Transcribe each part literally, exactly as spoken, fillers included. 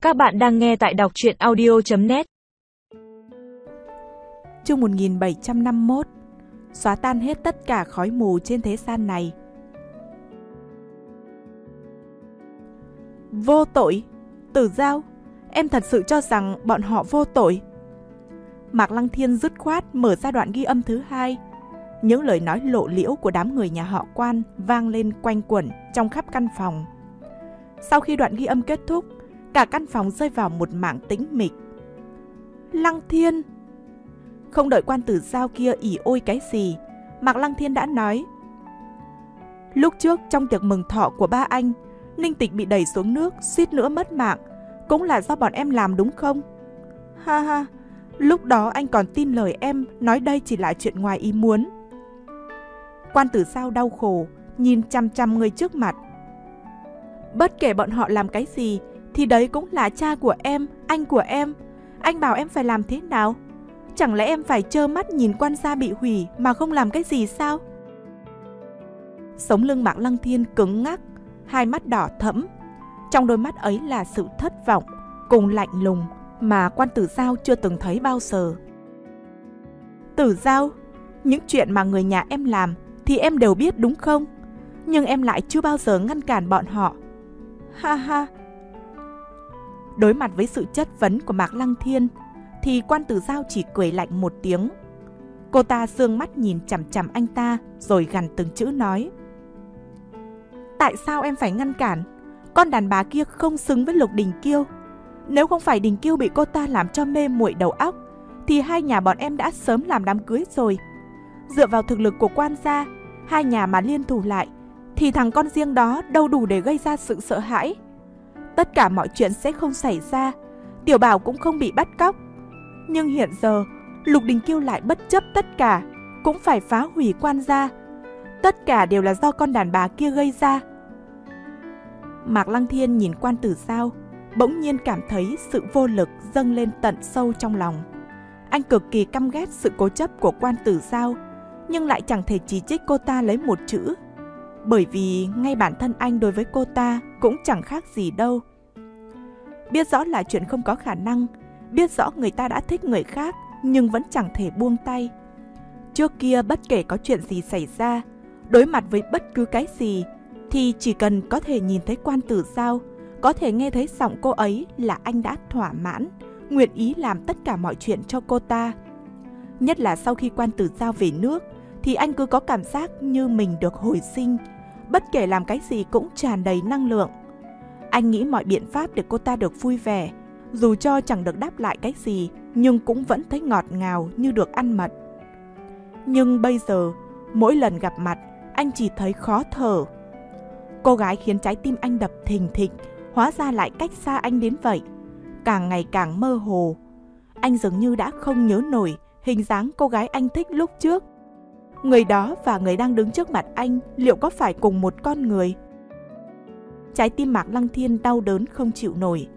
Các bạn đang nghe tại đọc truyện audio chấm net. Chương một nghìn bảy trăm năm mươi mốt. Xóa tan hết tất cả khói mù trên thế gian này. Vô tội? Tử Giao, em thật sự cho rằng bọn họ vô tội? Mạc Lăng Thiên dứt khoát mở ra đoạn ghi âm thứ hai. Những lời nói lộ liễu của đám người nhà họ Quan vang lên quanh quẩn trong khắp căn phòng. Sau khi đoạn ghi âm kết thúc, cả căn phòng rơi vào một mảng tĩnh mịch. Lăng Thiên! Không đợi Quan Tử Giao kia ỉ ôi cái gì, Mạc Lăng Thiên đã nói: lúc trước trong tiệc mừng thọ của ba anh, Ninh Tịch bị đẩy xuống nước, suýt nữa mất mạng, cũng là do bọn em làm đúng không? Ha ha, lúc đó anh còn tin lời em, nói đây chỉ là chuyện ngoài ý muốn. Quan Tử Giao đau khổ, nhìn chăm chăm người trước mặt. Bất kể bọn họ làm cái gì, thì đấy cũng là cha của em, anh của em. Anh bảo em phải làm thế nào? Chẳng lẽ em phải trơ mắt nhìn Quan gia bị hủy mà không làm cái gì sao? Sống lưng Mạc Lăng Thiên cứng ngắc, hai mắt đỏ thẫm. Trong đôi mắt ấy là sự thất vọng cùng lạnh lùng mà Quan Tử Giao chưa từng thấy bao giờ. Tử Giao, những chuyện mà người nhà em làm thì em đều biết đúng không? Nhưng em lại chưa bao giờ ngăn cản bọn họ. Ha ha. Đối mặt với sự chất vấn của Mạc Lăng Thiên thì Quan Tử Giao chỉ cười lạnh một tiếng. Cô ta dương mắt nhìn chằm chằm anh ta rồi gằn từng chữ nói: tại sao em phải ngăn cản? Con đàn bà kia không xứng với Lục Đình Kiêu. Nếu không phải Đình Kiêu bị cô ta làm cho mê muội đầu óc thì hai nhà bọn em đã sớm làm đám cưới rồi. Dựa vào thực lực của Quan gia, hai nhà mà liên thủ lại thì thằng con riêng đó đâu đủ để gây ra sự sợ hãi. Tất cả mọi chuyện sẽ không xảy ra, Tiểu Bảo cũng không bị bắt cóc. Nhưng hiện giờ Lục Đình Kiêu lại bất chấp tất cả, cũng phải phá hủy Quan gia. Tất cả đều là do con đàn bà kia gây ra. Mạc Lăng Thiên nhìn Quan Tử Giao, bỗng nhiên cảm thấy sự vô lực dâng lên tận sâu trong lòng. Anh cực kỳ căm ghét sự cố chấp của Quan Tử Giao, nhưng lại chẳng thể chỉ trích cô ta lấy một chữ. Bởi vì ngay bản thân anh đối với cô ta cũng chẳng khác gì đâu. Biết rõ là chuyện không có khả năng, biết rõ người ta đã thích người khác, nhưng vẫn chẳng thể buông tay. Trước kia bất kể có chuyện gì xảy ra, đối mặt với bất cứ cái gì, thì chỉ cần có thể nhìn thấy Quan Tử Giao, có thể nghe thấy giọng cô ấy là anh đã thỏa mãn, nguyện ý làm tất cả mọi chuyện cho cô ta. Nhất là sau khi Quan Tử Giao về nước, thì anh cứ có cảm giác như mình được hồi sinh, bất kể làm cái gì cũng tràn đầy năng lượng. Anh nghĩ mọi biện pháp để cô ta được vui vẻ, dù cho chẳng được đáp lại cái gì, nhưng cũng vẫn thấy ngọt ngào như được ăn mật. Nhưng bây giờ, mỗi lần gặp mặt, anh chỉ thấy khó thở. Cô gái khiến trái tim anh đập thình thịch, hóa ra lại cách xa anh đến vậy. Càng ngày càng mơ hồ. Anh dường như đã không nhớ nổi hình dáng cô gái anh thích lúc trước. Người đó và người đang đứng trước mặt anh liệu có phải cùng một con người? Trái tim Mạc Lăng Thiên đau đớn không chịu nổi.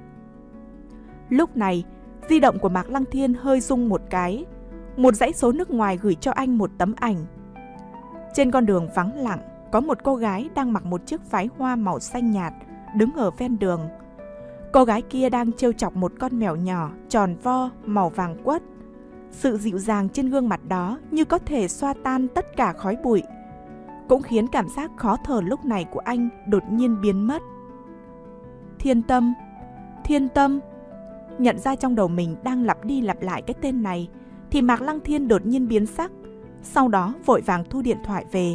Lúc này, di động của Mạc Lăng Thiên hơi rung một cái. Một dãy số nước ngoài gửi cho anh một tấm ảnh. Trên con đường vắng lặng, có một cô gái đang mặc một chiếc váy hoa màu xanh nhạt, đứng ở ven đường. Cô gái kia đang trêu chọc một con mèo nhỏ, tròn vo, màu vàng quất. Sự dịu dàng trên gương mặt đó như có thể xoa tan tất cả khói bụi, cũng khiến cảm giác khó thở lúc này của anh đột nhiên biến mất. Thiên Tâm, Thiên Tâm. Nhận ra trong đầu mình đang lặp đi lặp lại cái tên này, thì Mạc Lăng Thiên đột nhiên biến sắc, sau đó vội vàng thu điện thoại về.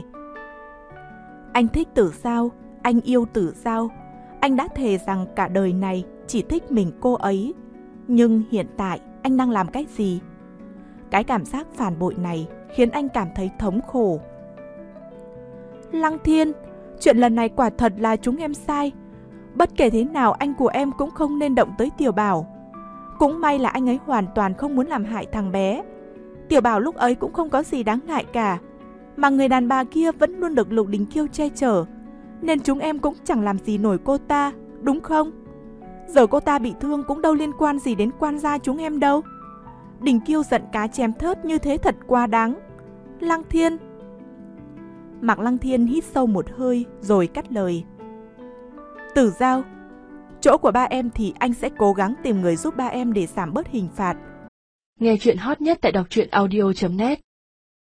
Anh thích Tử Giao, anh yêu Tử Giao. Anh đã thề rằng cả đời này chỉ thích mình cô ấy. Nhưng hiện tại anh đang làm cái gì? Cái cảm giác phản bội này khiến anh cảm thấy thống khổ. Lăng Thiên, chuyện lần này quả thật là chúng em sai. Bất kể thế nào anh của em cũng không nên động tới Tiểu Bảo. Cũng may là anh ấy hoàn toàn không muốn làm hại thằng bé. Tiểu Bảo lúc ấy cũng không có gì đáng ngại cả. Mà người đàn bà kia vẫn luôn được Lục Đình Kiêu che chở, nên chúng em cũng chẳng làm gì nổi cô ta, đúng không? Giờ cô ta bị thương cũng đâu liên quan gì đến Quan gia chúng em đâu. Đình Kiêu giận cá chém thớt như thế thật quá đáng. Lăng Thiên. Mạc Lăng Thiên hít sâu một hơi rồi cắt lời. Tử Giao, Chỗ của ba em thì anh sẽ cố gắng tìm người giúp ba em để giảm bớt hình phạt. Nghe chuyện hot nhất tại đọc truyện audio chấm net.